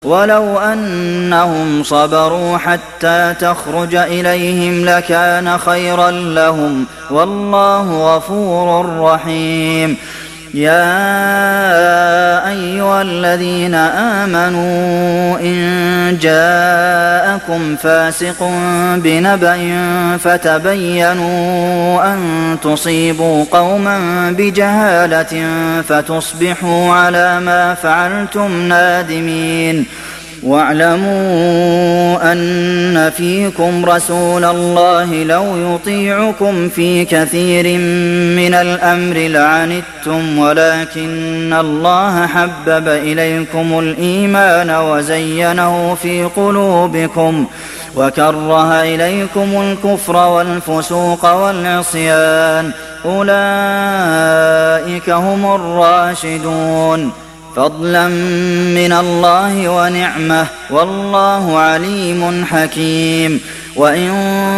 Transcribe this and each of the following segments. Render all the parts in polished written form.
وَلَوْ أَنَّهُمْ صَبَرُوا حَتَّىٰ تَخْرُجَ إِلَيْهِمْ لَكَانَ خَيْرًا لَّهُمْ ۗ وَاللَّهُ غَفُورٌ رَّحِيمٌ. يَا أَيُّهَا الَّذِينَ آمَنُوا إِن جَاءَكُمْ فَاسِقٌ بِنَبَإٍ فَتَبَيَّنُوا أَن تُصِيبُوا قَوْمًا بِجَهَالَةٍ فَتُصْبِحُوا عَلَىٰ مَا فَعَلْتُمْ نَادِمِينَ. وَاعْلَمُوا أَنَّ فِيكُمْ رَسُولَ اللَّهِ لَوْ يُطِيعُكُمْ فِي كَثِيرٍ مِّنَ الْأَمْرِ لَعَنِتُّمْ وَلَٰكِنَّ اللَّهَ حَبَّبَ إِلَيْكُمُ الْإِيمَانَ وَزَيَّنَهُ فِي قُلُوبِكُمْ وَكَرَّهَ إِلَيْكُمُ الْكُفْرَ وَالْفُسُوقَ وَالْعِصْيَانَ ۚ أُولَٰئِكَ هُمُ الرَّاشِدُونَ فَضْلًا مِّنَ اللَّهِ وَنِعْمَةً ۚ وَاللَّهُ عَلِيمٌ حَكِيمٌ. وَإِن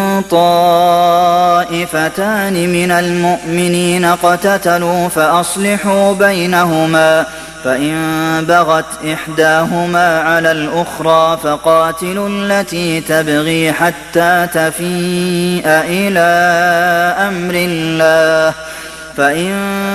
طَائِفَتَانِ مِنَ الْمُؤْمِنِينَ اقْتَتَلُوا فَأَصْلِحُوا بَيْنَهُمَا ۖ فَإِن بَغَتْ إِحْدَاهُمَا عَلَى الْأُخْرَىٰ فَقَاتِلُوا الَّتِي تَبْغِي حَتَّىٰ تَفِيءَ إِلَىٰ أَمْرِ اللَّهِ ۚ فَإِن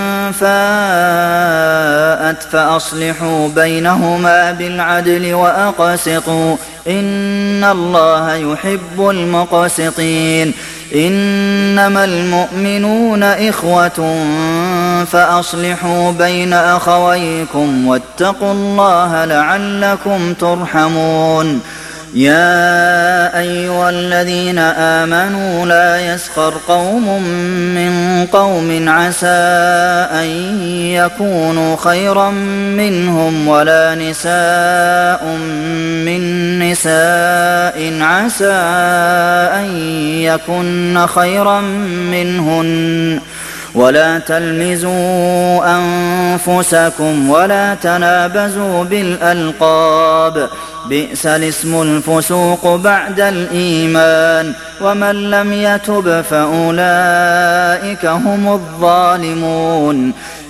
فَاءَتْ فَأَصْلِحُوا بَيْنَهُمَا بِالْعَدْلِ وَأَقْسِطُوا ۖ إِنَّ اللَّهَ يُحِبُّ الْمُقْسِطِينَ. إِنَّمَا الْمُؤْمِنُونَ إِخْوَةٌ فَأَصْلِحُوا بَيْنَ أَخَوَيْكُمْ وَاتَّقُوا اللَّهَ لَعَلَّكُمْ تُرْحَمُونَ. يَا أَيُّهَا الَّذِينَ آمَنُوا لَا يَسْخَرْ قَوْمٌ مِّن قَوْمٍ عَسَىٰ أَن يَكُونُوا خَيْرًا مِّنْهُمْ وَلَا نِسَاءٌ مِّن نِّسَاءٍ عَسَىٰ أَن يَكُنَّ خَيْرًا مِّنْهُنَّ ۖ وَلَا تَلْمِزُوا أَنفُسَكُمْ وَلَا تَنَابَزُوا بِالْأَلْقَابِ ۖ بِئْسَ الاسم الفسوق بعد الإيمان، ومن لم يتب فأولئك هم الظالمون.